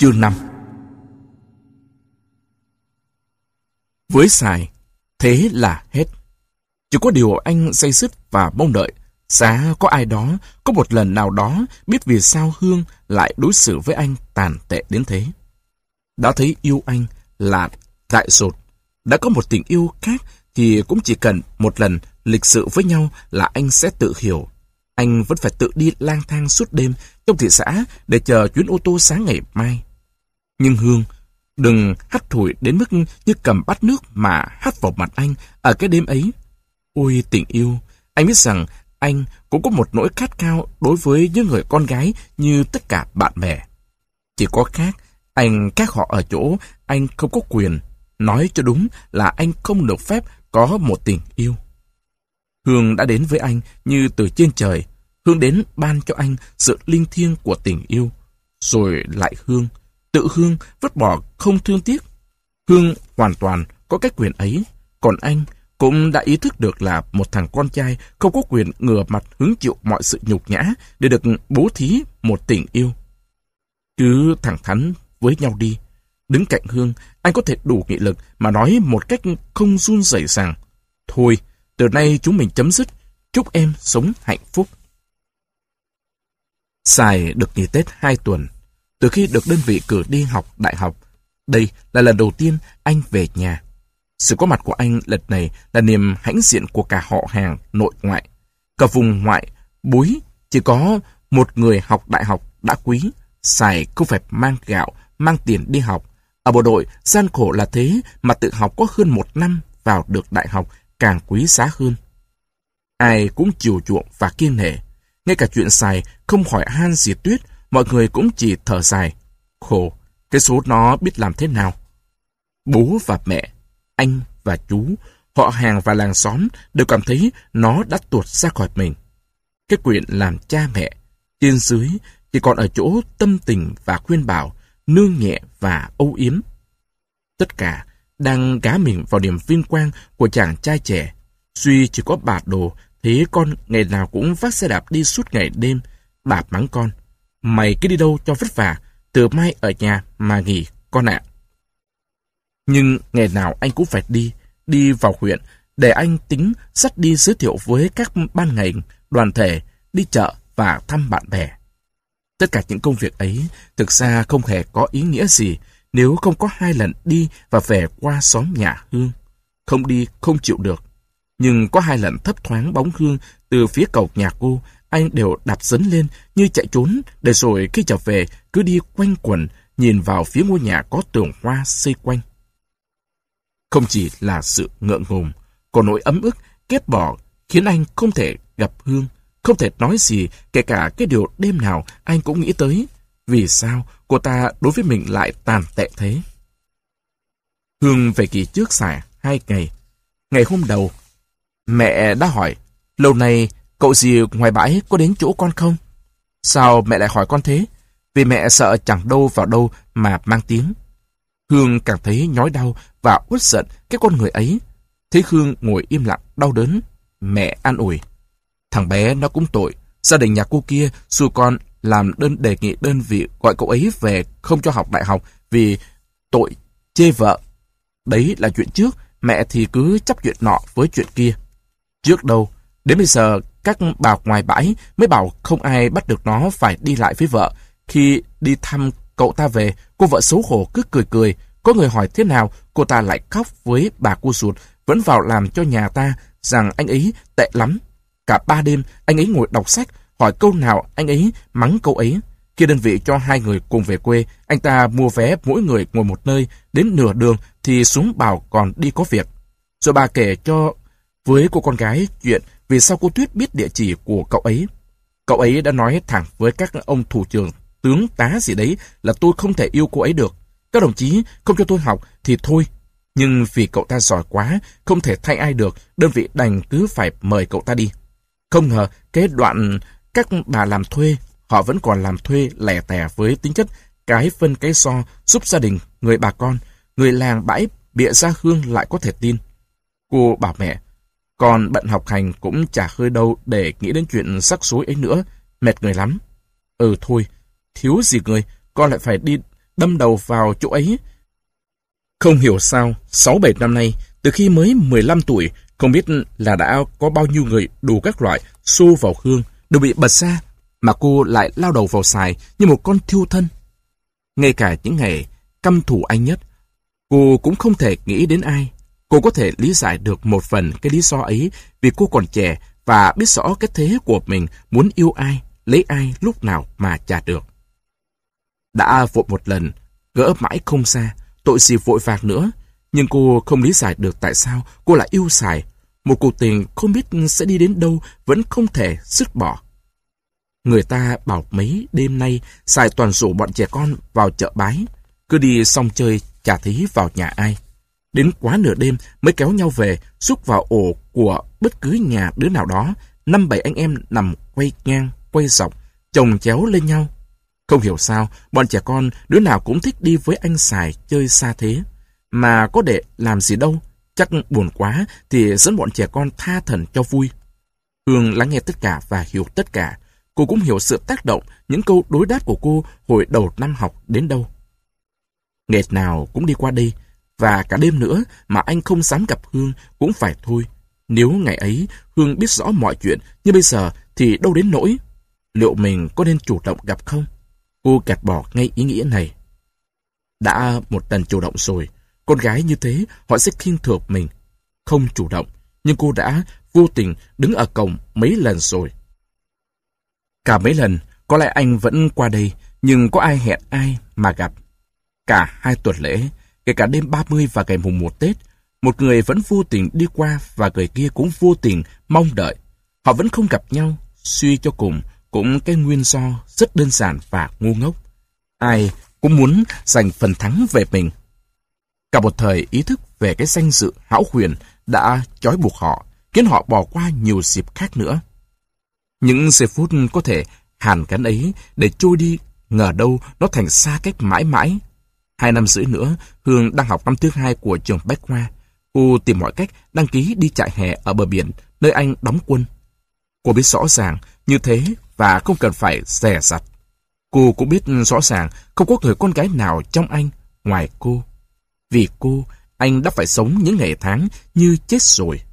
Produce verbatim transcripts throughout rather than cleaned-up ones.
Chương năm. Với Sài, thế là hết. Chỉ có điều anh day dứt và mong đợi, giá có ai đó, có một lần nào đó biết vì sao Hương lại đối xử với anh tàn tệ đến thế. Đã thấy yêu anh là dại dột, đã có một tình yêu khác thì cũng chỉ cần một lần lịch sự với nhau là anh sẽ tự hiểu. Anh vẫn phải tự đi lang thang suốt đêm trong thị xã để chờ chuyến ô tô sáng ngày mai. Nhưng Hương, đừng hắt thủi đến mức như cầm bát nước mà hắt vào mặt anh ở cái đêm ấy. Ôi tình yêu, anh biết rằng anh cũng có một nỗi khát khao đối với những người con gái như tất cả bạn bè. Chỉ có khác, anh khác họ ở chỗ anh không có quyền. Nói cho đúng là anh không được phép có một tình yêu. Hương đã đến với anh như từ trên trời. Hương đến ban cho anh sự linh thiêng của tình yêu. Rồi lại Hương, tự Hương vứt bỏ không thương tiếc. Hương hoàn toàn có cái quyền ấy. Còn anh cũng đã ý thức được là một thằng con trai không có quyền ngửa mặt hứng chịu mọi sự nhục nhã để được bố thí một tình yêu. Cứ thẳng thắn với nhau đi. Đứng cạnh Hương, anh có thể đủ nghị lực mà nói một cách không run rẩy rằng: thôi, từ nay chúng mình chấm dứt. Chúc em sống hạnh phúc. Sài được nghỉ Tết hai tuần. Từ khi được đơn vị cử đi học đại học, đây là lần đầu tiên anh về nhà. Sự có mặt của anh lần này là niềm hãnh diện của cả họ hàng nội ngoại. Cả vùng ngoại, búi, chỉ có một người học đại học đã quý. Sài không phải mang gạo, mang tiền đi học. Ở bộ đội, gian khổ là thế mà tự học có hơn một năm vào được đại học càng quý giá hơn. Ai cũng chiều chuộng và kiêng nể. Ngay cả chuyện Sài không hỏi han gì Tuyết, mọi người cũng chỉ thở dài. Khổ, cái số nó biết làm thế nào. Bố và mẹ, anh và chú, họ hàng và làng xóm đều cảm thấy nó đã tuột ra khỏi mình. Cái quyền làm cha mẹ, trên dưới chỉ còn ở chỗ tâm tình và khuyên bảo, nương nhẹ và âu yếm. Tất cả đang gá mình vào niềm vinh quang của chàng trai trẻ. Duy chỉ có bà Đồ, thế con ngày nào cũng vác xe đạp đi suốt ngày đêm. Bà mắng con: mày cứ đi đâu cho vất vả, từ mai ở nhà mà nghỉ con ạ. Nhưng ngày nào anh cũng phải đi, đi vào huyện, để anh tính dắt đi giới thiệu với các ban ngành, đoàn thể, đi chợ và thăm bạn bè. Tất cả những công việc ấy thực ra không hề có ý nghĩa gì nếu không có hai lần đi và về qua xóm nhà Hương. Không đi không chịu được. Nhưng có hai lần thấp thoáng bóng Hương từ phía cầu nhà cô, anh đều đạp dấn lên như chạy trốn, để rồi khi trở về cứ đi quanh quẩn nhìn vào phía ngôi nhà có tường hoa xây quanh. Không chỉ là sự ngượng ngùng, còn nỗi ấm ức, ghét bỏ khiến anh không thể gặp Hương, không thể nói gì, kể cả cái điều đêm nào anh cũng nghĩ tới. Vì sao cô ta đối với mình lại tàn tệ thế? Hương về kỳ trước Sài hai ngày. Ngày hôm đầu, mẹ đã hỏi: lâu nay cậu gì ngoài bãi có đến chỗ con không? Sao mẹ lại hỏi con thế? Vì mẹ sợ chẳng đâu vào đâu mà mang tiếng. Hương càng thấy nhói đau và uất giận cái con người ấy. Thấy Hương ngồi im lặng đau đớn, mẹ an ủi: thằng bé nó cũng tội. Gia đình nhà cô kia xui con làm đơn đề nghị đơn vị gọi cậu ấy về không cho học đại học vì tội chê vợ. Đấy là chuyện trước, mẹ thì cứ chấp chuyện nọ với chuyện kia. Trước đâu, đến bây giờ các bà ngoài bãi mới bảo không ai bắt được nó phải đi lại với vợ. Khi đi thăm cậu ta về, cô vợ xấu hổ cứ cười cười. Có người hỏi thế nào, cô ta lại khóc với bà cô ruột, vẫn vào làm cho nhà ta rằng anh ấy tệ lắm. Cả ba đêm, anh ấy ngồi đọc sách, hỏi câu nào anh ấy mắng câu ấy. Khi đơn vị cho hai người cùng về quê, anh ta mua vé mỗi người ngồi một nơi, đến nửa đường thì xuống bảo còn đi có việc. Rồi bà kể cho với cô con gái chuyện vì sao cô Tuyết biết địa chỉ của cậu ấy. Cậu ấy đã nói thẳng với các ông thủ trưởng, tướng tá gì đấy là tôi không thể yêu cô ấy được. Các đồng chí không cho tôi học thì thôi. Nhưng vì cậu ta giỏi quá, không thể thay ai được, đơn vị đành cứ phải mời cậu ta đi. Không ngờ cái đoạn các bà làm thuê, họ vẫn còn làm thuê lẻ tẻ với tính chất cái phân cái so, giúp gia đình, người bà con, người làng bãi bịa ra Hương lại có thể tin. Cô bảo mẹ: con bận học hành cũng chả hơi đâu để nghĩ đến chuyện rắc rối ấy nữa, mệt người lắm. Ừ thôi, thiếu gì người, con lại phải đi đâm đầu vào chỗ ấy. Không hiểu sao, sáu bảy năm nay, từ khi mới mười lăm tuổi, không biết là đã có bao nhiêu người đủ các loại xô vào Hương, đều bị bật ra, mà cô lại lao đầu vào xài như một con thiêu thân. Ngay cả những ngày căm thù anh nhất, cô cũng không thể nghĩ đến ai. Cô có thể lý giải được một phần cái lý do ấy vì cô còn trẻ và biết rõ cái thế của mình muốn yêu ai, lấy ai lúc nào mà chả được. Đã vội một lần, gỡ mãi không xa, tội gì vội vàng nữa, nhưng cô không lý giải được tại sao cô lại yêu Sài. Một cuộc tình không biết sẽ đi đến đâu vẫn không thể dứt bỏ. Người ta bảo mấy đêm nay Sài toàn rủ bọn trẻ con vào chợ Bái, cứ đi xong chơi chả thấy vào nhà ai. Đến quá nửa đêm mới kéo nhau về, xúc vào ổ của bất cứ nhà đứa nào đó, năm bảy anh em nằm quay ngang, quay dọc, chồng chéo lên nhau. Không hiểu sao, bọn trẻ con đứa nào cũng thích đi với anh Sài chơi xa thế. Mà có để làm gì đâu, chắc buồn quá thì dẫn bọn trẻ con tha thần cho vui. Hương lắng nghe tất cả và hiểu tất cả. Cô cũng hiểu sự tác động những câu đối đáp của cô hồi đầu năm học đến đâu. Ngày nào cũng đi qua đây, và cả đêm nữa mà anh không dám gặp Hương cũng phải thôi. Nếu ngày ấy Hương biết rõ mọi chuyện như bây giờ thì đâu đến nỗi. Liệu mình có nên chủ động gặp không? Cô gạt bỏ ngay ý nghĩa này. Đã một lần chủ động rồi, con gái như thế họ sẽ khinh thường mình. Không chủ động, nhưng cô đã vô tình đứng ở cổng mấy lần rồi. Cả mấy lần, có lẽ anh vẫn qua đây, nhưng có ai hẹn ai mà gặp. Cả hai tuần lễ, kể cả đêm ba mươi và ngày mùng một Tết, một người vẫn vô tình đi qua và người kia cũng vô tình mong đợi. Họ vẫn không gặp nhau, suy cho cùng cũng cái nguyên do rất đơn giản và ngu ngốc. Ai cũng muốn giành phần thắng về mình. Cả một thời ý thức về cái danh dự hão huyền đã trói buộc họ, khiến họ bỏ qua nhiều dịp khác nữa. Những giây phút có thể hàn gắn ấy để trôi đi, ngờ đâu nó thành xa cách mãi mãi. Hai năm rưỡi nữa, Hương đang học năm thứ hai của trường Bách Khoa. Cô tìm mọi cách đăng ký đi trại hè ở bờ biển, nơi anh đóng quân. Cô biết rõ ràng như thế và không cần phải dè dặt. Cô cũng biết rõ ràng không có người con gái nào trong anh ngoài cô. Vì cô, anh đã phải sống những ngày tháng như chết rồi.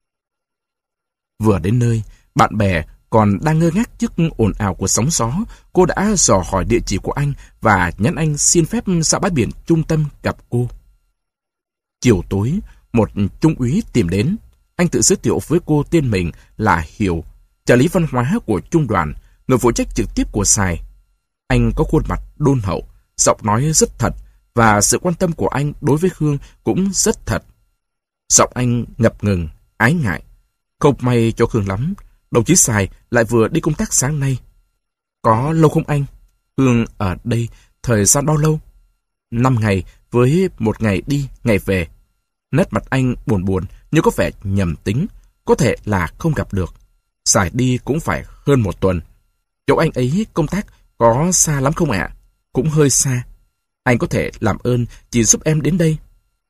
Vừa đến nơi, bạn bè còn đang ngơ ngác trước ồn ào của sóng gió, cô đã dò hỏi địa chỉ của anh và nhắn anh xin phép ra bãi biển trung tâm gặp cô. Chiều tối, một trung úy tìm đến. Anh tự giới thiệu với cô tên mình là Hiểu, trợ lý văn hóa của trung đoàn, người phụ trách trực tiếp của Sài. Anh có khuôn mặt đôn hậu, giọng nói rất thật, và sự quan tâm của anh đối với Hương cũng rất thật. Giọng anh ngập ngừng, ái ngại. Không may cho Hương lắm, đồng chí Sài lại vừa đi công tác sáng nay. Có lâu không anh? Hương ở đây thời gian bao lâu? Năm ngày với một ngày đi, ngày về. Nét mặt anh buồn buồn như có vẻ nhầm tính, có thể là không gặp được. Sài đi cũng phải hơn một tuần. Chỗ anh ấy công tác có xa lắm không ạ? Cũng hơi xa. Anh có thể làm ơn chỉ giúp em đến đây.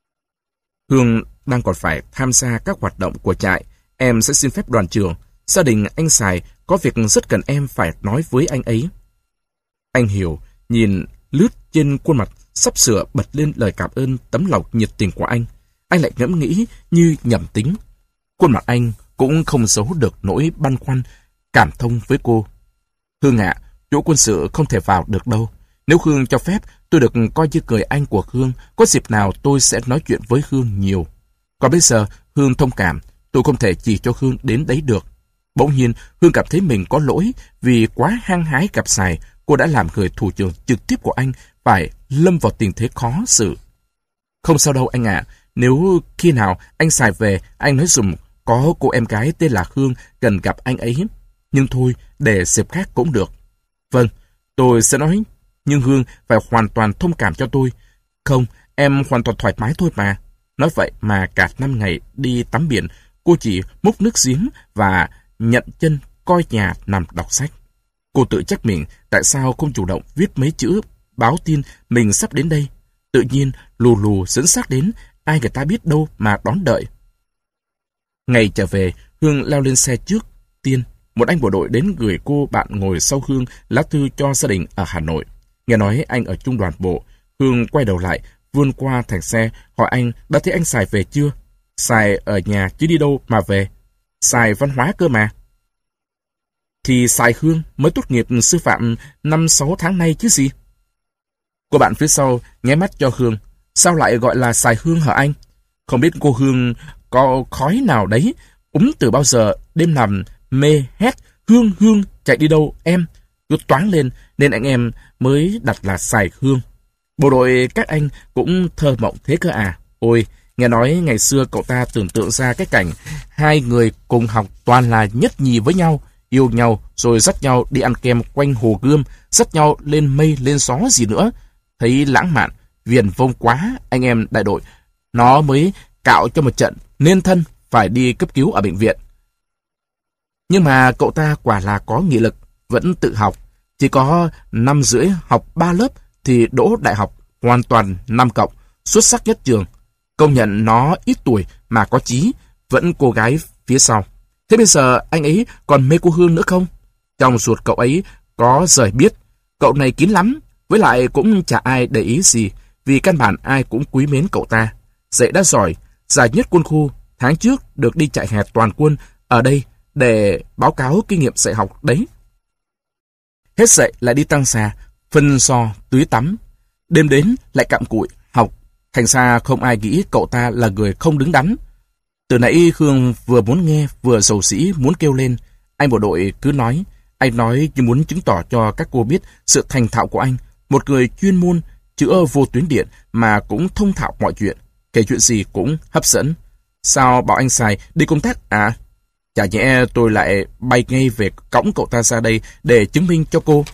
Hương đang còn phải tham gia các hoạt động của trại. Em sẽ xin phép đoàn trưởng. Gia đình anh Sài có việc rất cần em phải nói với anh ấy. Anh Hiểu nhìn lướt trên khuôn mặt sắp sửa bật lên lời cảm ơn tấm lòng nhiệt tình của anh. Anh lại ngẫm nghĩ như nhầm tính. Khuôn mặt anh cũng không giấu được nỗi băn khoăn, cảm thông với cô. Hương ạ, chỗ quân sự không thể vào được đâu. Nếu Hương cho phép, tôi được coi như người anh của Hương. Có dịp nào tôi sẽ nói chuyện với Hương nhiều. Còn bây giờ, Hương thông cảm, tôi không thể chỉ cho Hương đến đấy được. Bỗng nhiên, Hương cảm thấy mình có lỗi vì quá hăng hái gặp Sài. Cô đã làm người thủ trưởng trực tiếp của anh phải lâm vào tình thế khó xử. Không sao đâu anh ạ. Nếu khi nào anh Sài về, anh nói dùm có cô em gái tên là Hương cần gặp anh ấy. Nhưng thôi, để dịp khác cũng được. Vâng, tôi sẽ nói. Nhưng Hương phải hoàn toàn thông cảm cho tôi. Không, em hoàn toàn thoải mái thôi mà. Nói vậy mà cả năm ngày đi tắm biển, cô chỉ múc nước giếng và nhận chân coi nhà nằm đọc sách. Cô tự trách mình tại sao không chủ động viết mấy chữ báo tin mình sắp đến đây. Tự nhiên lù lù dẫn xác đến, ai người ta biết đâu mà đón đợi. Ngày trở về, Hương leo lên xe trước tiên. Một anh bộ đội đến gửi cô bạn ngồi sau Hương lá thư cho gia đình ở Hà Nội. Nghe nói anh ở trung đoàn bộ, Hương quay đầu lại, vươn qua thành xe, hỏi anh đã thấy anh Sài về chưa? Sài ở nhà chứ đi đâu mà về. Sài văn hóa cơ mà. Thì Sài Hương mới tốt nghiệp sư phạm năm sáu tháng nay chứ gì. Cô bạn phía sau nháy mắt cho Hương. Sao lại gọi là Sài Hương hả anh? Không biết cô Hương có khói nào đấy, úm từ bao giờ, đêm nằm mê hét, Hương Hương chạy đi đâu em? Cứ toáng lên nên anh em mới đặt là Sài Hương. Bộ đội các anh cũng thơ mộng thế cơ à? Ôi, nghe nói ngày xưa cậu ta tưởng tượng ra cái cảnh hai người cùng học toàn là nhất nhì với nhau, yêu nhau rồi dắt nhau đi ăn kem quanh hồ Gươm, dắt nhau lên mây lên gió gì nữa. Thấy lãng mạn, viển vông quá, anh em đại đội nó mới cạo cho một trận nên thân phải đi cấp cứu ở bệnh viện. Nhưng mà cậu ta quả là có nghị lực, vẫn tự học. Chỉ có năm rưỡi học ba lớp thì đỗ đại học hoàn toàn năm cộng, xuất sắc nhất trường. Công nhận nó ít tuổi mà có chí, vẫn cô gái phía sau. Thế bây giờ anh ấy còn mê cô Hương nữa không? Trong ruột cậu ấy có rời biết. Cậu này kín lắm, với lại cũng chả ai để ý gì, vì căn bản ai cũng quý mến cậu ta. Dạy đã giỏi, giải nhất quân khu, tháng trước được đi chạy hè toàn quân ở đây để báo cáo kinh nghiệm dạy học đấy. Hết dạy lại đi tăng xa, phân so, tưới tắm. Đêm đến lại cặm cụi, học. Thành ra không ai nghĩ cậu ta là người không đứng đắn. Từ nãy Hương vừa muốn nghe, vừa dầu dĩ muốn kêu lên. Anh bộ đội cứ nói, anh nói như muốn chứng tỏ cho các cô biết sự thành thạo của anh. Một người chuyên môn, chữa vô tuyến điện mà cũng thông thạo mọi chuyện. Kể chuyện gì cũng hấp dẫn. Sao bảo anh Sài đi công tác à? Chả nhẽ tôi lại bay ngay về cõng cậu ta ra đây để chứng minh cho cô.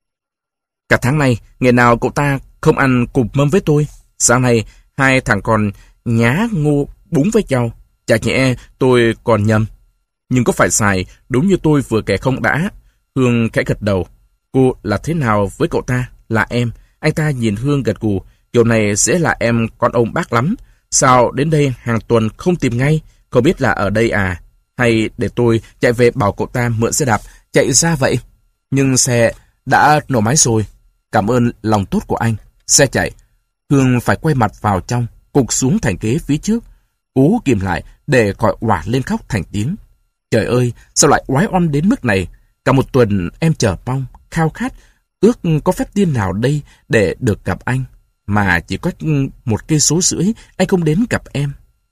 Cả tháng này, ngày nào cậu ta không ăn cùng mâm với tôi. Sáng nay, hai thằng còn nhá ngô búng với nhau. Chả nhẽ tôi còn nhầm. Nhưng có phải Sài đúng như tôi vừa kể không đã? Hương khẽ gật đầu. Cô là thế nào với cậu ta? Là em. Anh ta nhìn Hương gật gù. Kiểu này dễ là em con ông bác lắm. Sao đến đây hàng tuần không tìm ngay? Không biết là ở đây à? Hay để tôi chạy về bảo cậu ta mượn xe đạp chạy ra vậy? Nhưng xe đã nổ máy rồi. Cảm ơn lòng tốt của anh. Xe chạy. Hương phải quay mặt vào trong, cục xuống thành ghế phía trước, cố kìm lại để khỏi òa lên khóc thành tiếng. Trời ơi, sao lại oái oăm đến mức này? Cả một tuần em chờ mong, khao khát, ước có phép tiên nào đây để được gặp anh. Mà chỉ có một cây số rưỡi anh không đến gặp em.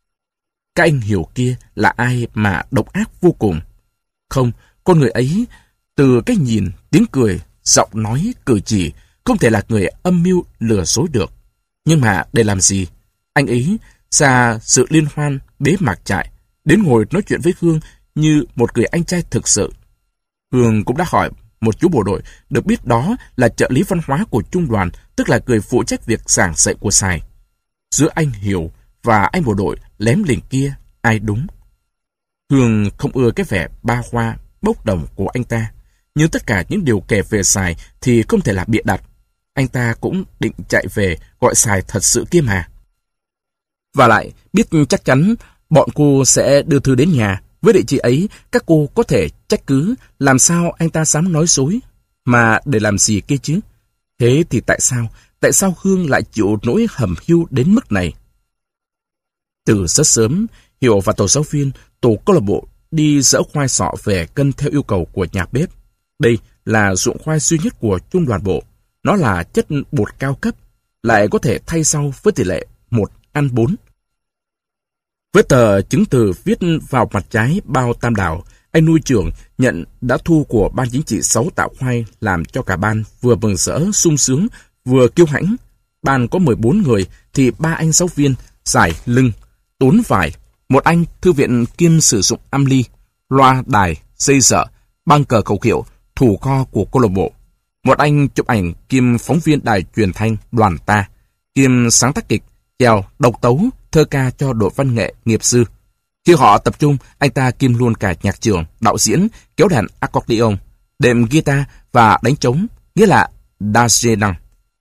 Các anh hiểu kia là ai mà độc ác vô cùng. Không, con người ấy, từ cái nhìn, tiếng cười, giọng nói, cử chỉ, không thể là người âm mưu lừa dối được. Nhưng mà để làm gì? Anh ấy ra sự liên hoan bế mạc trại, đến ngồi nói chuyện với Hương như một người anh trai thực sự. Hương cũng đã hỏi một chú bộ đội, được biết đó là trợ lý văn hóa của trung đoàn, tức là người phụ trách việc giảng dạy của Sài. Giữa anh Hiểu và anh bộ đội lém lỉnh kia, ai đúng? Hương không ưa cái vẻ ba hoa, bốc đồng của anh ta. Nhưng tất cả những điều kể về Sài thì không thể là bịa đặt. Anh ta cũng định chạy về gọi Sài thật sự kia mà. Và lại, biết chắc chắn bọn cô sẽ đưa thư đến nhà. Với địa chỉ ấy, các cô có thể trách cứ làm sao anh ta dám nói dối. Mà để làm gì kia chứ? Thế thì tại sao? Tại sao Hương lại chịu nỗi hầm hiu đến mức này? Từ rất sớm, Hiểu và tổ giáo viên, tổ câu lạc bộ đi dỡ khoai sọ về cân theo yêu cầu của nhà bếp. Đây là ruộng khoai duy nhất của trung đoàn bộ. Nó là chất bột cao cấp, lại có thể thay rau với tỷ lệ một ăn bốn. Với tờ chứng từ viết vào mặt trái bao tam đảo, anh nuôi trưởng nhận đã thu của ban chính trị sáu tạ khoai, làm cho cả ban vừa mừng rỡ sung sướng vừa kiêu hãnh. Ban có mười bốn người thì ba anh giáo viên giải lưng, tốn vải, một anh thư viện kiêm sử dụng âm ly, loa đài, dây dở, băng cờ khẩu hiệu, thủ kho của câu lạc bộ. Một anh chụp ảnh kiêm phóng viên đài truyền thanh đoàn ta, kiêm sáng tác kịch, chèo, độc tấu, thơ ca cho đội văn nghệ nghiệp dư. Khi họ tập trung, anh ta kiêm luôn cả nhạc trưởng, đạo diễn, kéo đàn accordion, đệm guitar và đánh trống, nghĩa là đa năng.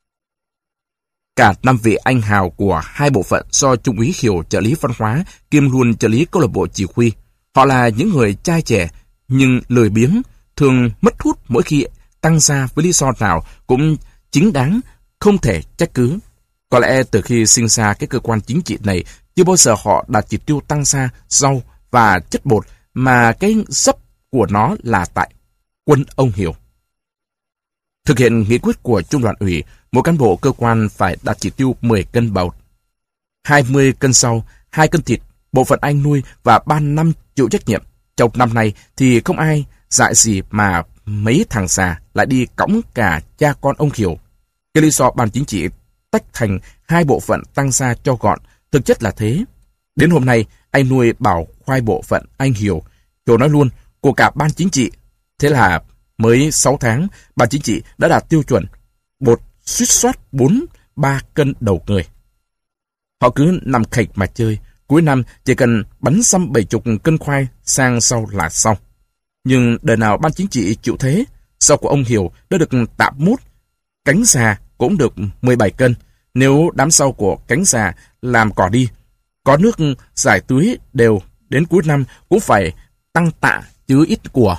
Cả năm vị anh hào của hai bộ phận do Trung úy Hiểu trợ lý văn hóa kiêm luôn trợ lý câu lạc bộ chỉ huy. Họ là những người trai trẻ nhưng lười biếng, thường mất hút mỗi khi tăng ra với lý do nào cũng chính đáng, không thể trách cứ. Có lẽ từ khi sinh ra cái cơ quan chính trị này, chưa bao giờ họ đạt chỉ tiêu tăng gia, rau và chất bột, mà cái dấp của nó là tại quân ông Hiểu. Thực hiện nghị quyết của Trung đoàn ủy, mỗi cán bộ cơ quan phải đạt chỉ tiêu mười cân bột, hai mươi cân rau, hai cân thịt, bộ phận anh nuôi và ban năm chịu trách nhiệm. Trong năm nay thì không ai dại gì mà mấy thằng già lại đi cõng cả cha con ông Hiểu. Cái lý do ban chính trị tách thành hai bộ phận tăng gia cho gọn, thực chất là thế. Đến hôm nay, anh nuôi bảo khoai bộ phận anh Hiểu, Hiểu nói luôn, của cả ban chính trị. Thế là mới sáu tháng, ban chính trị đã đạt tiêu chuẩn bột suýt soát bốn ba cân đầu người. Họ cứ nằm khạch mà chơi, cuối năm chỉ cần bắn xăm bảy chục cân khoai sang sau là xong. Nhưng đời nào ban chính trị chịu thế, sau của ông Hiểu đã được tạm mút, cánh già cũng được mười bảy cân, nếu đám sau của cánh già làm cỏ đi. Có nước giải tưới đều, đến cuối năm cũng phải tăng tạ chứ ít của.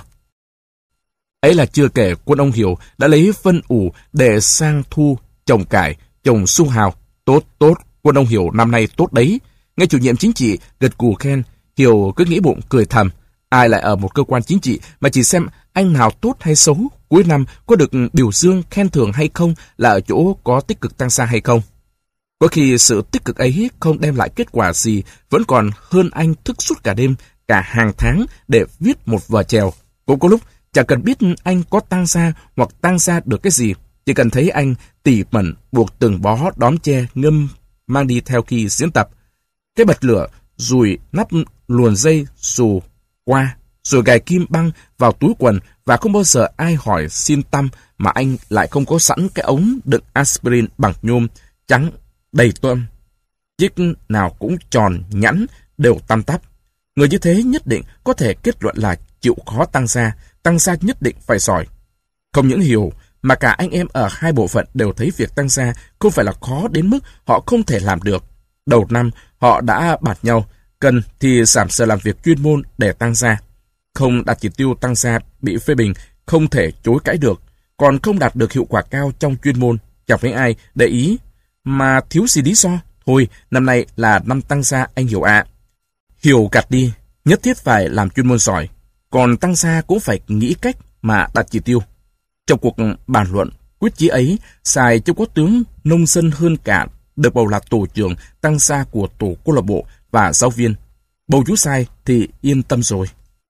Ấy là chưa kể quân ông Hiểu đã lấy phân ủ để sang thu trồng cải, trồng su hào. Tốt, tốt, quân ông Hiểu năm nay tốt đấy. Nghe chủ nhiệm chính trị gật gù khen, Hiểu cứ nghĩ bụng cười thầm. Ai lại ở một cơ quan chính trị mà chỉ xem anh nào tốt hay xấu, cuối năm có được biểu dương khen thưởng hay không là ở chỗ có tích cực tăng gia hay không. Có khi sự tích cực ấy không đem lại kết quả gì, vẫn còn hơn anh thức suốt cả đêm, cả hàng tháng để viết một vở chèo. Cũng có lúc chẳng cần biết anh có tăng gia hoặc tăng gia được cái gì, chỉ cần thấy anh tỉ mẩn buộc từng bó đóm tre ngâm mang đi theo khi diễn tập. Cái bật lửa, rùi nắp luồn dây xù qua, rồi gài kim băng vào túi quần, và không bao giờ ai hỏi xin tăm mà anh lại không có sẵn cái ống đựng aspirin bằng nhôm trắng đầy toăm. Chiếc nào cũng tròn, nhẵn, đều tăm tắp. Người như thế nhất định có thể kết luận là chịu khó tăng gia, tăng gia nhất định phải giỏi. Không những Hiểu, mà cả anh em ở hai bộ phận đều thấy việc tăng gia không phải là khó đến mức họ không thể làm được. Đầu năm, họ đã bạt nhau, cần thì giảm giờ làm việc chuyên môn để tăng gia. Không đạt chỉ tiêu tăng gia bị phê bình, không thể chối cãi được, còn không đạt được hiệu quả cao trong chuyên môn, chẳng phải ai để ý. Mà thiếu gì lý do, thôi, năm nay là năm tăng gia anh Hiểu ạ. À. Hiểu gạt đi, nhất thiết phải làm chuyên môn giỏi, còn tăng gia cũng phải nghĩ cách mà đạt chỉ tiêu. Trong cuộc bàn luận quyết chí ấy, Sài châu có tướng nông dân hơn cả, được bầu là tổ trưởng tăng gia của tổ câu lạc bộ và giáo viên. Bầu chú Sai thì yên tâm rồi.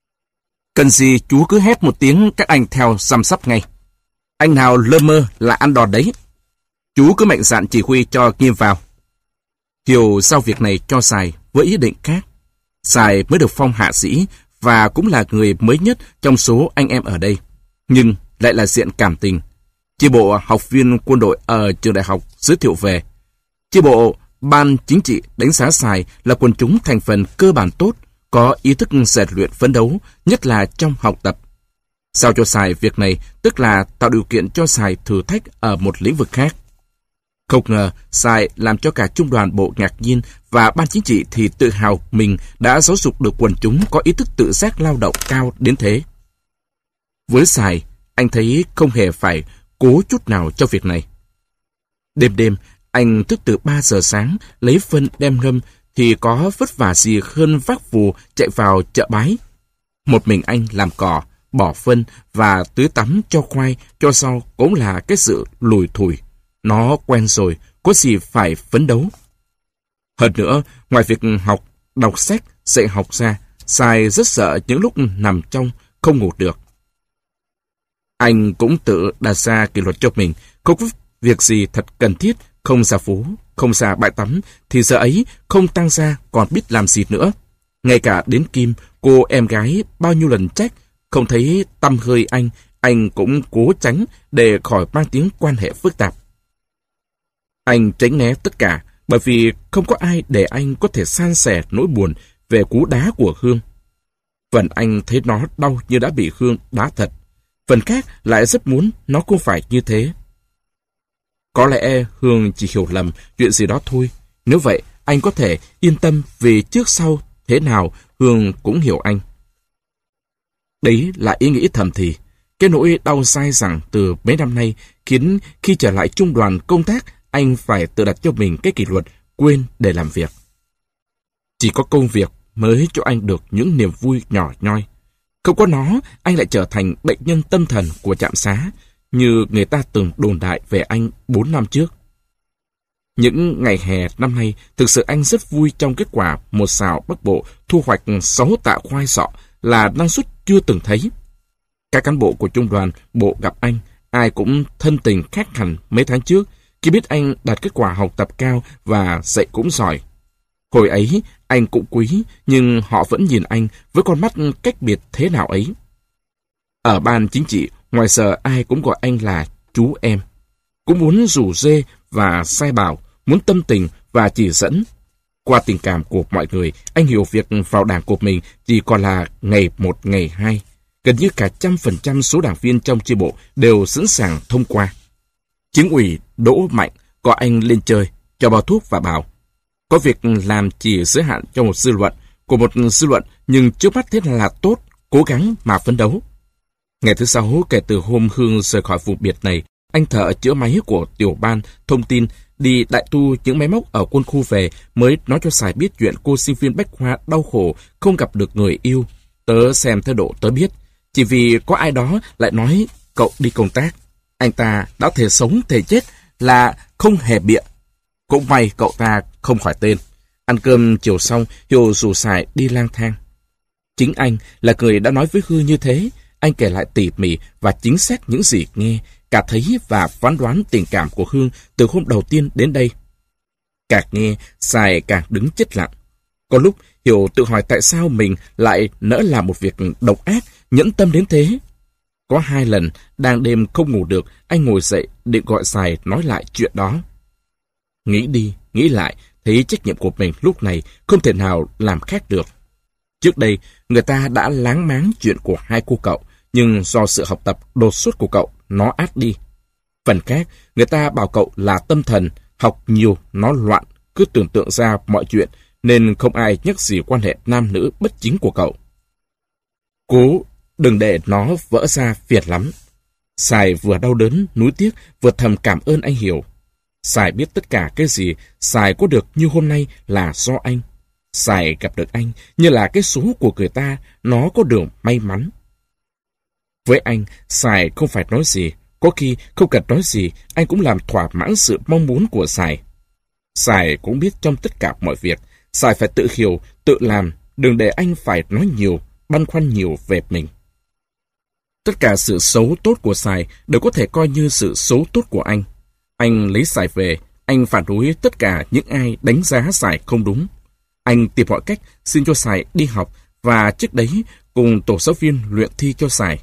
Cần gì chú cứ hét một tiếng, các anh theo xăm sắp ngay. Anh nào lơ mơ là ăn đòn đấy. Chú cứ mạnh dạn chỉ huy cho nghiêm vào. Hiểu giao việc này cho Sài với ý định khác. Sài mới được phong hạ sĩ và cũng là người mới nhất trong số anh em ở đây, nhưng lại là diện cảm tình. Chi bộ học viên quân đội ở trường đại học giới thiệu về. Chi bộ ban chính trị đánh giá Sài là quần chúng thành phần cơ bản tốt, có ý thức rèn luyện phấn đấu, nhất là trong học tập. Giao cho Sài việc này tức là tạo điều kiện cho Sài thử thách ở một lĩnh vực khác. Không ngờ Sài làm cho cả trung đoàn bộ ngạc nhiên, và ban chính trị thì tự hào mình đã giáo dục được quần chúng có ý thức tự giác lao động cao đến thế. Với Sài, anh thấy không hề phải cố chút nào cho việc này. Đêm đêm, anh thức từ ba giờ sáng, lấy phân đem ngâm, thì có vất vả gì hơn vác vù chạy vào chợ Bái. Một mình anh làm cỏ, bỏ phân và tưới tắm cho khoai, cho rau cũng là cái sự lủi thủi. Nó quen rồi, có gì phải phấn đấu. Hơn nữa, ngoài việc học, đọc sách, dạy học ra, Sài rất sợ những lúc nằm trong, không ngủ được. Anh cũng tự đặt ra kỷ luật cho mình, không có việc gì thật cần thiết, không ra phố, không ra bãi tắm, thì giờ ấy không tăng gia còn biết làm gì nữa. Ngay cả đến Kim, cô em gái bao nhiêu lần trách, không thấy tăm hơi anh, anh cũng cố tránh để khỏi mang tiếng quan hệ phức tạp. Anh tránh né tất cả, bởi vì không có ai để anh có thể san sẻ nỗi buồn về cú đá của Hương. Phần anh thấy nó đau như đã bị Hương đá thật, phần khác lại rất muốn nó không phải như thế. Có lẽ Hương chỉ hiểu lầm chuyện gì đó thôi. Nếu vậy, anh có thể yên tâm vì trước sau thế nào Hương cũng hiểu anh. Đấy là ý nghĩ thầm thì. Cái nỗi đau dai dẳng từ mấy năm nay khiến khi trở lại trung đoàn công tác, anh phải tự đặt cho mình cái kỷ luật quên để làm việc. Chỉ có công việc mới cho anh được những niềm vui nhỏ nhoi. Không có nó, anh lại trở thành bệnh nhân tâm thần của trạm xá, như người ta từng đồn đại về anh bốn năm trước. Những ngày hè năm nay, thực sự anh rất vui trong kết quả một sào Bắc Bộ thu hoạch sáu tạ khoai sọ là năng suất chưa từng thấy. Các cán bộ của trung đoàn bộ gặp anh, ai cũng thân tình khác hẳn mấy tháng trước khi biết anh đạt kết quả học tập cao và dạy cũng giỏi. Hồi ấy, anh cũng quý, nhưng họ vẫn nhìn anh với con mắt cách biệt thế nào ấy. Ở ban chính trị, ngoài giờ ai cũng gọi anh là chú em. Cũng muốn rủ rê và sai bảo, muốn tâm tình và chỉ dẫn. Qua tình cảm của mọi người, anh hiểu việc vào đảng của mình chỉ còn là ngày một ngày hai. Gần như cả trăm phần trăm số đảng viên trong chi bộ đều sẵn sàng thông qua. Chính ủy Đỗ Mạnh gọi anh lên chơi, cho bao thuốc và bảo có việc làm chỉ giới hạn cho một dư luận, của một dư luận nhưng trước mắt thế là tốt, cố gắng mà phấn đấu. Ngày thứ sáu kể từ hôm Hương rời khỏi vùng biệt này, anh thợ chữa máy của tiểu ban thông tin đi đại tu những máy móc ở quân khu về mới nói cho Sài biết chuyện cô sinh viên Bách Khoa đau khổ không gặp được người yêu. Tớ xem thái độ tớ biết, chỉ vì có ai đó lại nói cậu đi công tác. Anh ta đã thể sống thể chết là không hề bịa. Cũng may cậu ta không khỏi tên. Ăn cơm chiều xong, Hiểu rủ Sài đi lang thang. Chính anh là người đã nói với Hương như thế. Anh kể lại tỉ mỉ và chính xác những gì nghe, cả thấy và phán đoán tình cảm của Hương từ hôm đầu tiên đến đây. Càng nghe, Sài càng đứng chết lặng. Có lúc Hiểu tự hỏi tại sao mình lại nỡ làm một việc độc ác, nhẫn tâm đến thế. Có hai lần, đang đêm không ngủ được, anh ngồi dậy định gọi Sài nói lại chuyện đó. Nghĩ đi, nghĩ lại, thấy trách nhiệm của mình lúc này không thể nào làm khác được. Trước đây, người ta đã láng máng chuyện của hai cô cậu, nhưng do sự học tập đột xuất của cậu, nó át đi. Phần khác, người ta bảo cậu là tâm thần, học nhiều, nó loạn, cứ tưởng tượng ra mọi chuyện, nên không ai nhắc gì quan hệ nam nữ bất chính của cậu. Cố đừng để nó vỡ ra phiền lắm. Sài vừa đau đớn, nuối tiếc, vừa thầm cảm ơn anh Hiểu. Sài biết tất cả cái gì Sài có được như hôm nay là do anh. Sài gặp được anh như là cái số của người ta, nó có đường may mắn. Với anh, Sài không phải nói gì, có khi không cần nói gì, anh cũng làm thỏa mãn sự mong muốn của Sài. Sài cũng biết trong tất cả mọi việc, Sài phải tự hiểu, tự làm, đừng để anh phải nói nhiều, băn khoăn nhiều về mình. Tất cả sự xấu tốt của Sài đều có thể coi như sự xấu tốt của anh. Anh lấy Sài về, anh phản đối tất cả những ai đánh giá Sài không đúng. Anh tìm mọi cách xin cho Sài đi học và trước đấy cùng tổ giáo viên luyện thi cho Sài.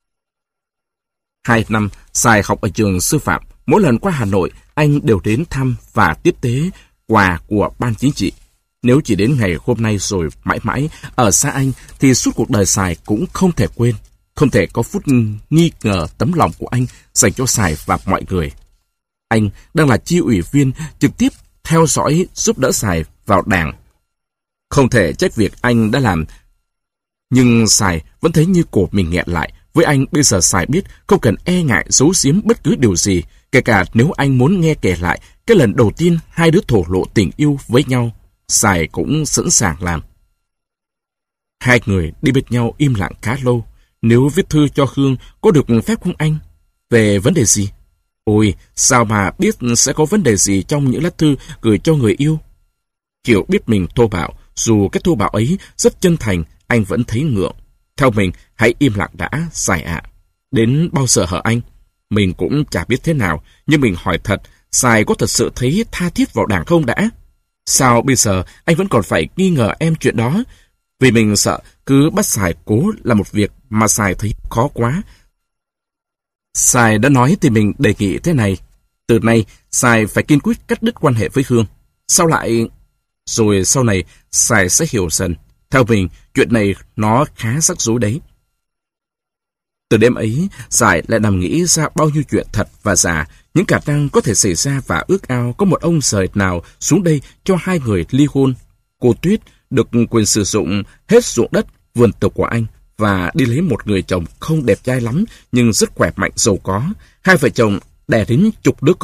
Hai năm, Sài học ở trường sư phạm. Mỗi lần qua Hà Nội, anh đều đến thăm và tiếp tế quà của ban chính trị. Nếu chỉ đến ngày hôm nay rồi mãi mãi ở xa anh, thì suốt cuộc đời Sài cũng không thể quên. Không thể có phút nghi ngờ tấm lòng của anh dành cho Sài và mọi người. Anh đang là chi ủy viên trực tiếp theo dõi giúp đỡ Sài vào đảng. Không thể trách việc anh đã làm, nhưng Sài vẫn thấy như cổ mình nghẹn lại. Với anh, bây giờ Sài biết không cần e ngại giấu giếm bất cứ điều gì, kể cả nếu anh muốn nghe kể lại cái lần đầu tiên hai đứa thổ lộ tình yêu với nhau, Sài cũng sẵn sàng làm. Hai người đi bên nhau im lặng khá lâu. Nếu viết thư cho Hương có được phép không anh? Về vấn đề gì? Ôi, sao mà biết sẽ có vấn đề gì trong những lá thư gửi cho người yêu? Hiểu biết mình thô bạo, dù cái thô bạo ấy rất chân thành, anh vẫn thấy ngượng. Theo mình, hãy im lặng đã, Sài ạ. Đến bao giờ hả anh? Mình cũng chả biết thế nào, nhưng mình hỏi thật, Sài có thật sự thấy tha thiết vào đảng không đã? Sao bây giờ anh vẫn còn phải nghi ngờ em chuyện đó? Vì mình sợ cứ bắt Sài cố là một việc mà Sài thấy khó quá. Sài đã nói thì mình đề nghị thế này. Từ nay, Sài phải kiên quyết cắt đứt quan hệ với Hương. Sao lại... Rồi sau này, Sài sẽ hiểu dần. Theo mình, chuyện này nó khá rắc rối đấy. Từ đêm ấy, Sài lại nằm nghĩ ra bao nhiêu chuyện thật và giả, những khả năng có thể xảy ra và ước ao có một ông trời nào xuống đây cho hai người ly hôn. Cô Tuyết được quyền sử dụng hết ruộng đất, vườn tược của anh và đi lấy một người chồng không đẹp trai lắm nhưng rất khỏe mạnh giàu có. Hai vợ chồng đẻ đến chục đứa con,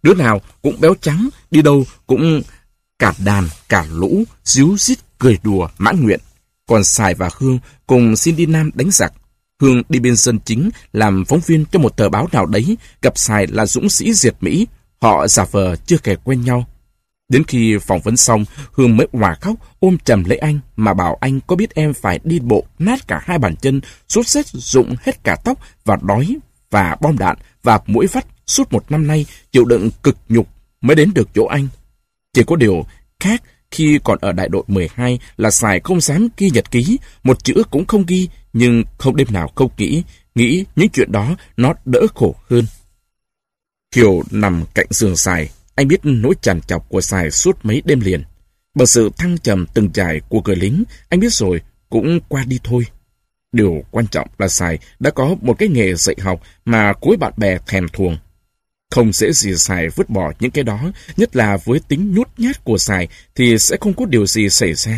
Đứa nào cũng béo trắng, đi đâu cũng cả đàn, cả lũ, díu dít, cười đùa, mãn nguyện. Còn Sài và Hương cùng xin đi Nam đánh giặc. Hương đi bên sân chính làm phóng viên cho một tờ báo nào đấy, gặp Sài là dũng sĩ diệt Mỹ. Họ giả vờ chưa kể quen nhau. Đến khi phỏng vấn xong, Hương mới òa khóc, ôm chầm lấy anh mà bảo anh có biết em phải đi bộ nát cả hai bàn chân, sốt rét rụng hết cả tóc và đói và bom đạn và mũi vắt suốt một năm nay chịu đựng cực nhục mới đến được chỗ anh. Chỉ có điều khác khi còn ở đại đội mười hai là Sài không dám ghi nhật ký, một chữ cũng không ghi, nhưng không đêm nào không nghĩ, nghĩ những chuyện đó nó đỡ khổ hơn. Kiều nằm cạnh giường Sài, anh biết nỗi trằn trọc của Sài suốt mấy đêm liền. Bởi sự thăng trầm từng trải của người lính, anh biết rồi, cũng qua đi thôi. Điều quan trọng là Sài đã có một cái nghề dạy học mà khối bạn bè thèm thuồng. Không dễ gì Sài vứt bỏ những cái đó, nhất là với tính nhút nhát của Sài thì sẽ không có điều gì xảy ra.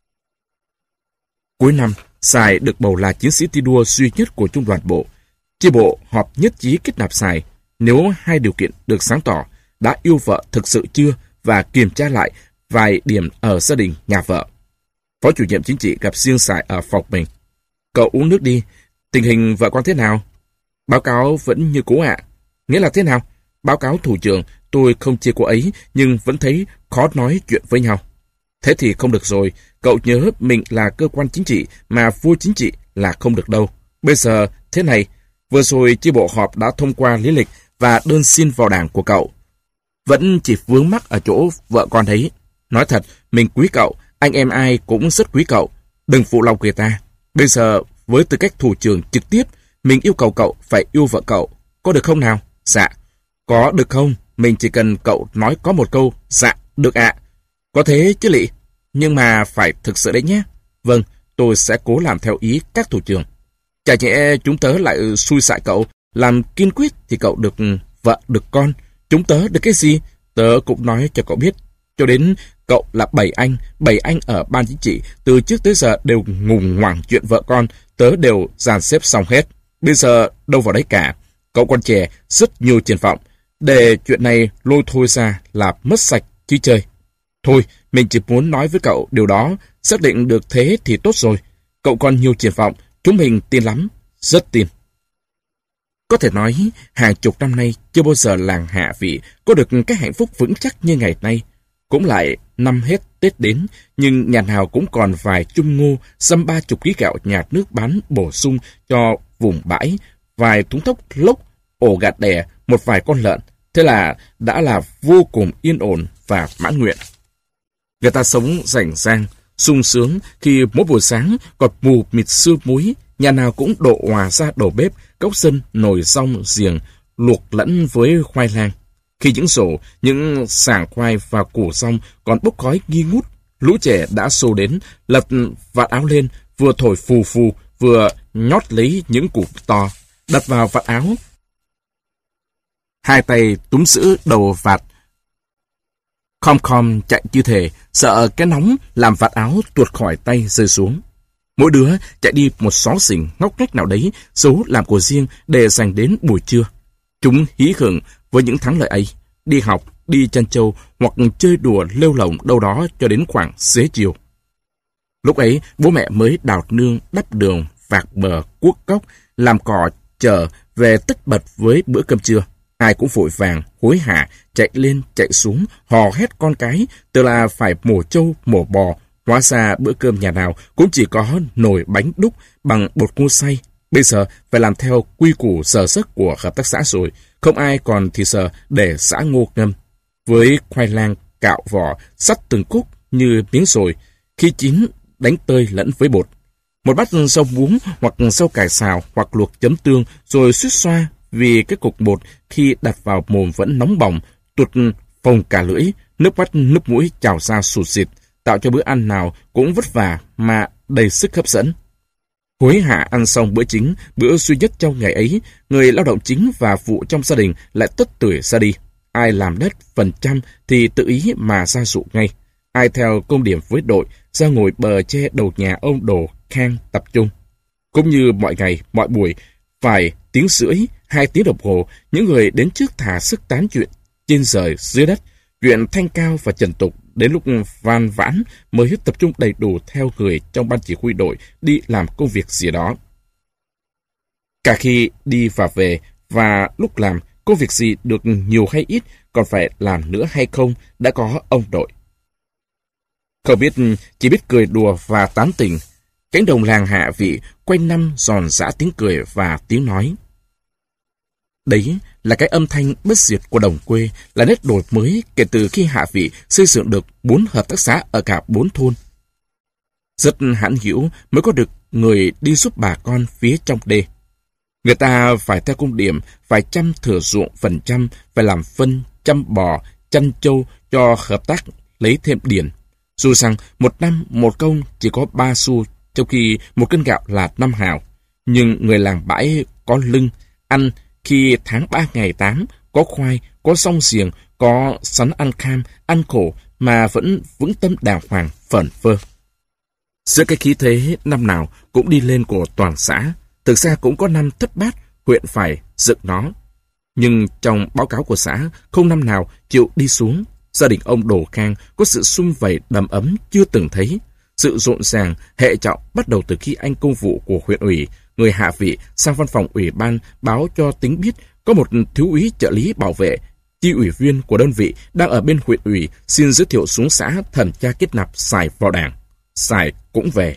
Cuối năm, Sài được bầu là chiến sĩ thi đua duy nhất của trung đoàn bộ. Chi bộ họp nhất trí kết nạp Sài nếu hai điều kiện được sáng tỏ: đã yêu vợ thực sự chưa, và kiểm tra lại vài điểm ở gia đình nhà vợ. Phó chủ nhiệm chính trị gặp riêng Sài ở phòng mình. Cậu uống nước đi, tình hình vợ con thế nào? Báo cáo vẫn như cũ ạ. Nghĩa là thế nào? Báo cáo thủ trưởng, tôi không chê cô ấy, nhưng vẫn thấy khó nói chuyện với nhau. Thế thì không được rồi, cậu nhớ mình là cơ quan chính trị, mà vua chính trị là không được đâu. Bây giờ thế này, vừa rồi chi bộ họp đã thông qua lý lịch và đơn xin vào đảng của cậu. Vẫn chỉ vướng mắc ở chỗ vợ con ấy. Nói thật, mình quý cậu, anh em ai cũng rất quý cậu. Đừng phụ lòng người ta. Bây giờ, với tư cách thủ trưởng trực tiếp, mình yêu cầu cậu phải yêu vợ cậu. Có được không nào? Dạ. Có được không? Mình chỉ cần cậu nói có một câu. Dạ, được ạ. Có thế chứ lị. Nhưng mà phải thực sự đấy nhé. Vâng, tôi sẽ cố làm theo ý các thủ trưởng. Chả nhẽ chúng tớ lại xui xại cậu. Làm kiên quyết thì cậu được vợ, được con. Chúng tớ được cái gì? Tớ cũng nói cho cậu biết. Cho đến cậu là bảy anh, bảy anh ở ban chính trị, từ trước tới giờ đều ngùng ngoằng chuyện vợ con, tớ đều dàn xếp xong hết. Bây giờ đâu vào đấy cả. Cậu còn trẻ, rất nhiều triển vọng. Để chuyện này lôi thôi ra là mất sạch chứ chơi. Thôi, mình chỉ muốn nói với cậu điều đó, xác định được thế thì tốt rồi. Cậu còn nhiều triển vọng, chúng mình tin lắm, rất tin. Có thể nói, hàng chục năm nay chưa bao giờ làng Hạ Vị có được cái hạnh phúc vững chắc như ngày nay. Cũng lại năm hết Tết đến, nhưng nhà nào cũng còn vài chung ngô, dăm ba chục ký gạo nhạt nước bán bổ sung cho vùng bãi, vài thúng thóc lốc, ổ gà đẻ, một vài con lợn. Thế là đã là vô cùng yên ổn và mãn nguyện. Người ta sống rảnh rang, sung sướng khi mỗi buổi sáng còn mù mịt sương muối, nhà nào cũng đổ òa ra đầu bếp, cốc sân, nồi rong, giềng, luộc lẫn với khoai lang. Khi những rổ, những sảng khoai và củ rong còn bốc khói nghi ngút, lũ trẻ đã xô đến, lật vạt áo lên, vừa thổi phù phù, vừa nhót lấy những củ to, đặt vào vạt áo. Hai tay túm giữ đầu vạt, khom khom chạy như thể, sợ cái nóng làm vạt áo tuột khỏi tay rơi xuống. Mỗi đứa chạy đi một xó xỉnh ngóc ngách nào đấy, giấu làm của riêng để dành đến buổi trưa. Chúng hí hưởng với những thắng lợi ấy, đi học, đi chăn trâu hoặc chơi đùa lêu lổng đâu đó cho đến khoảng xế chiều. Lúc ấy, bố mẹ mới đào nương, đắp đường, vạc bờ, cuốc cốc, làm cỏ, chờ về tất bật với bữa cơm trưa. Ai cũng vội vàng, hối hả, chạy lên, chạy xuống, hò hét con cái, từ là phải mổ trâu, mổ bò. Hóa ra bữa cơm nhà nào cũng chỉ có nồi bánh đúc bằng bột ngô xay. Bây giờ phải làm theo quy củ giờ giấc của hợp tác xã rồi, không ai còn thì giờ để xã ngô ngâm. Với khoai lang cạo vỏ, sắt từng khúc như miếng sồi, khi chín đánh tơi lẫn với bột. Một bát rau muống hoặc rau cải xào hoặc luộc chấm tương rồi suýt xoa, vì cái cục bột khi đặt vào mồm vẫn nóng bỏng, tuột phồng cả lưỡi, nước mắt nước mũi trào ra sụt sịt, tạo cho bữa ăn nào cũng vất vả mà đầy sức hấp dẫn. Hối hả ăn xong bữa chính, bữa duy nhất trong ngày ấy, người lao động chính và phụ trong gia đình lại tất tưởi ra đi. Ai làm đất phần trăm thì tự ý mà ra dụ ngay. Ai theo công điểm với đội, ra ngồi bờ tre đầu nhà ông Đồ Khang tập trung. Cũng như mọi ngày, mọi buổi, phải tiếng rưỡi, hai tiếng đồng hồ, những người đến trước thả sức tán chuyện, trên trời dưới đất, chuyện thanh cao và trần tục đến lúc van vãn mới tập trung đầy đủ theo người trong ban chỉ huy đội đi làm công việc gì đó. Cả khi đi và về và lúc làm, công việc gì được nhiều hay ít, còn phải làm nữa hay không, đã có ông đội. Không biết, chỉ biết cười đùa và tán tỉnh. Cánh đồng làng Hạ Vị quanh năm giòn giã tiếng cười và tiếng nói. Đấy là cái âm thanh bất diệt của đồng quê, là nét đổi mới kể từ khi Hạ Vị xây dựng được bốn hợp tác xã ở cả bốn thôn. Rất hãn hữu mới có được người đi giúp bà con phía trong đê. Người ta phải theo công điểm, phải chăm thửa ruộng phần trăm, phải làm phân, chăm bò, chăn trâu cho hợp tác lấy thêm điền. Dù rằng một năm một công chỉ có ba xu, trong khi một cân gạo là năm hào. Nhưng người làng bãi có lưng, ăn khi tháng ba ngày tám, có khoai, có song giềng, có sắn ăn kham, ăn khổ mà vẫn vững tâm đàng hoàng, phởn phơ. Giữa cái khí thế năm nào cũng đi lên của toàn xã, thực ra cũng có năm thất bát huyện phải dựng nó. Nhưng trong báo cáo của xã, không năm nào chịu đi xuống. Gia đình ông Đồ Khang có sự sum vầy đầm ấm chưa từng thấy. Sự rộn ràng, hệ trọng bắt đầu từ khi anh công vụ của huyện ủy, người Hạ Vị sang văn phòng ủy ban báo cho Tính biết có một thiếu úy trợ lý bảo vệ, chi ủy viên của đơn vị đang ở bên huyện ủy xin giới thiệu xuống xã thẩm tra kết nạp Sài vào đảng. Sài cũng về.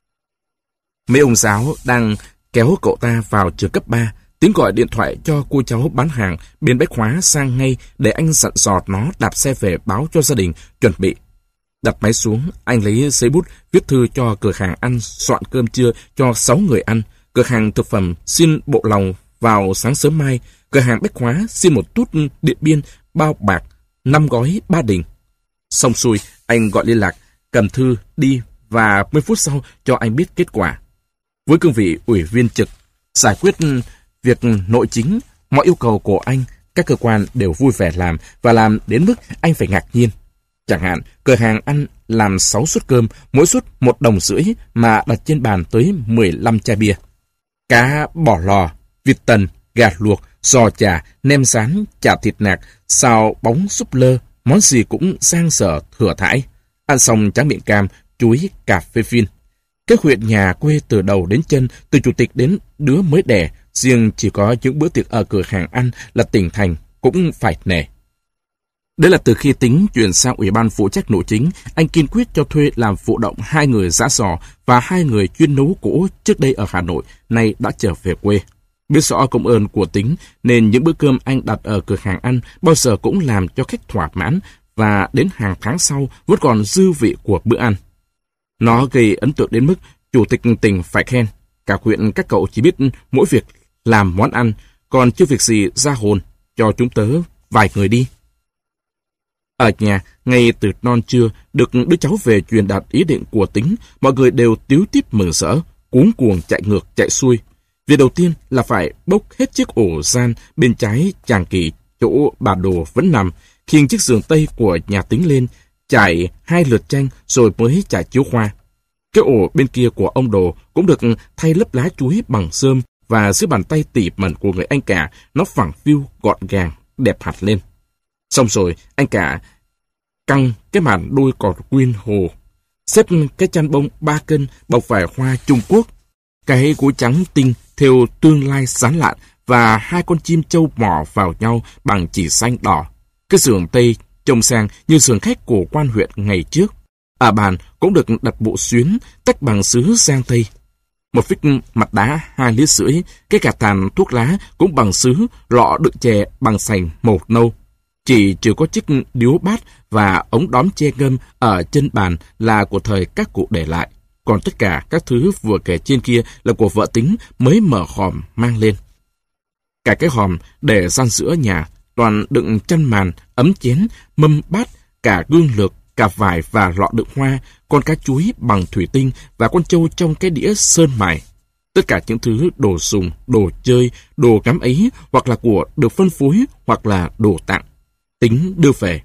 Mấy ông giáo đang kéo cậu ta vào trường cấp ba, Tính gọi điện thoại cho cô cháu bán hàng bên Bách Hóa sang ngay để anh dặn dò nó đạp xe về báo cho gia đình chuẩn bị. Đặt máy xuống, anh lấy giấy bút viết thư cho cửa hàng ăn soạn cơm trưa cho sáu người ăn. Cửa hàng thực phẩm xin bộ lòng vào sáng sớm mai. Cửa hàng Bách Hóa xin một tút Điện Biên bao bạc, năm gói ba đình. Xong xuôi, anh gọi liên lạc, cầm thư đi và mười phút sau cho anh biết kết quả. Với cương vị ủy viên trực, giải quyết việc nội chính, mọi yêu cầu của anh, các cơ quan đều vui vẻ làm và làm đến mức anh phải ngạc nhiên. Chẳng hạn, cửa hàng ăn làm sáu suất cơm, mỗi suất một đồng rưỡi mà đặt trên bàn tới mười lăm chai bia. Cá bò lò, vịt tần, gà luộc, giò chả, nem rán, chả thịt nạc, xào bóng súp lơ, món gì cũng sang sở thừa thãi. Ăn xong tráng miệng cam, chuối, cà phê phin. Cái huyện nhà quê từ đầu đến chân, từ chủ tịch đến đứa mới đẻ, riêng chỉ có những bữa tiệc ở cửa hàng ăn là tỉnh thành cũng phải nể. Đấy là từ khi Tính chuyển sang ủy ban phụ trách nội chính, anh kiên quyết cho thuê làm phụ động hai người giã giò và hai người chuyên nấu cỗ trước đây ở Hà Nội, nay đã trở về quê. Biết rõ công ơn của Tính nên những bữa cơm anh đặt ở cửa hàng ăn bao giờ cũng làm cho khách thỏa mãn và đến hàng tháng sau vẫn còn dư vị của bữa ăn. Nó gây ấn tượng đến mức chủ tịch tỉnh phải khen. Cả huyện các cậu chỉ biết mỗi việc làm món ăn, còn chưa việc gì ra hồn, cho chúng tớ vài người đi. Ở nhà, ngay từ non trưa, được đứa cháu về truyền đạt ý định của Tính, mọi người đều tíu tít mừng rỡ, cuống cuồng chạy ngược chạy xuôi. Việc đầu tiên là phải bốc hết chiếc ổ gian bên trái chàng kỳ, chỗ bà Đồ vẫn nằm, khiêng chiếc giường tây của nhà Tính lên, trải hai lượt tranh rồi mới trải chiếu khoa. Cái ổ bên kia của ông Đồ cũng được thay lớp lá chuối bằng rơm và dưới bàn tay tỉ mẩn của người anh cả, nó phẳng phiu, gọn gàng, đẹp hẳn lên. Xong rồi, anh cả căng cái màn đôi cọt quyên hồ, xếp cái chăn bông ba cân bọc vải hoa Trung Quốc, cái gối trắng tinh thêu tương lai sán lạn và hai con chim trâu mỏ vào nhau bằng chỉ xanh đỏ. Cái giường tây trông sang như giường khách của quan huyện ngày trước. Ở bàn cũng được đặt bộ xuyến tách bằng sứ giang tây. Một phích mặt đá hai lít rưỡi, cái gạt tàn thuốc lá cũng bằng sứ, lọ đựng chè bằng sành màu nâu. Chỉ trừ có chiếc điếu bát và ống đóm che ngâm ở chân bàn là của thời các cụ để lại. Còn tất cả các thứ vừa kể trên kia là của vợ Tính mới mở hòm mang lên. Cả cái hòm để gian giữa nhà toàn đựng chăn màn, ấm chén, mâm bát, cả gương lược, cả vải và lọ đựng hoa, con cá chuối bằng thủy tinh và con trâu trong cái đĩa sơn mài. Tất cả những thứ đồ dùng, đồ chơi, đồ ngắm ấy hoặc là của được phân phối hoặc là đồ tặng. Tính đưa về.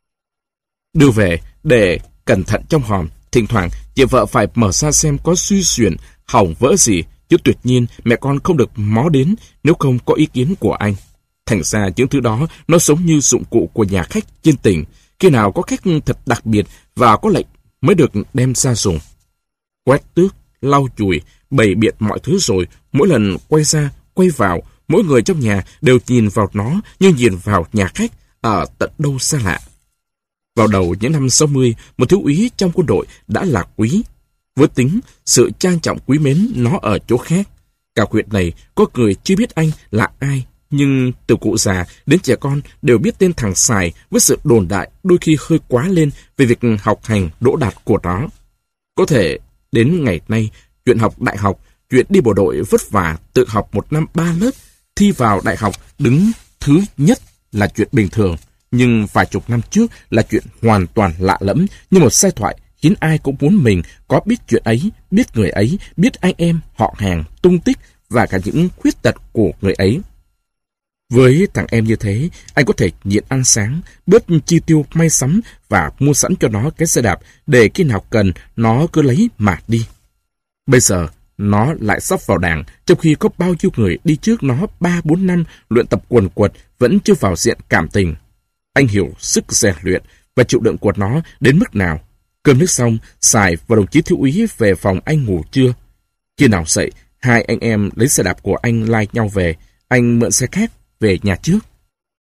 Đưa về để cẩn thận trong hòm, thỉnh thoảng chị vợ phải mở ra xem có suy xuyển, hỏng vỡ gì, chứ tuyệt nhiên mẹ con không được mó đến nếu không có ý kiến của anh. Thành ra những thứ đó nó giống như dụng cụ của nhà khách trên tỉnh. Khi nào có khách thật đặc biệt và có lệnh mới được đem ra dùng. Quét tước, lau chùi, bày biện mọi thứ rồi, mỗi lần quay ra, quay vào, mỗi người trong nhà đều nhìn vào nó như nhìn vào nhà khách ở tận đâu xa lạ. Vào đầu những năm sáu mươi, một thiếu úy trong quân đội đã là quý. Với tính, sự trang trọng quý mến nó ở chỗ khác. Cả huyện này có người chưa biết anh là ai, nhưng từ cụ già đến trẻ con đều biết tên thằng Sài với sự đồn đại đôi khi hơi quá lên về việc học hành đỗ đạt của nó. Có thể đến ngày nay, chuyện học đại học, chuyện đi bộ đội vất vả tự học một năm ba lớp, thi vào đại học đứng thứ nhất là chuyện bình thường. Nhưng vài chục năm trước là chuyện hoàn toàn lạ lẫm, như một giai thoại khiến ai cũng muốn mình có biết chuyện ấy, biết người ấy, biết anh em, họ hàng, tung tích và cả những khuyết tật của người ấy. Với thằng em như thế, anh có thể nhịn ăn sáng, bớt chi tiêu may sắm và mua sẵn cho nó cái xe đạp để khi nào cần nó cứ lấy mà đi. Bây giờ, nó lại sắp vào đảng, trong khi có bao nhiêu người đi trước nó ba bốn năm luyện tập quần quật vẫn chưa vào diện cảm tình. Anh hiểu sức rèn luyện và chịu đựng của nó đến mức nào. Cơm nước xong, Sài và đồng chí thiếu úy về phòng anh ngủ trưa. Khi nào dậy, hai anh em lấy xe đạp của anh lai nhau về. Anh mượn xe khác về nhà trước.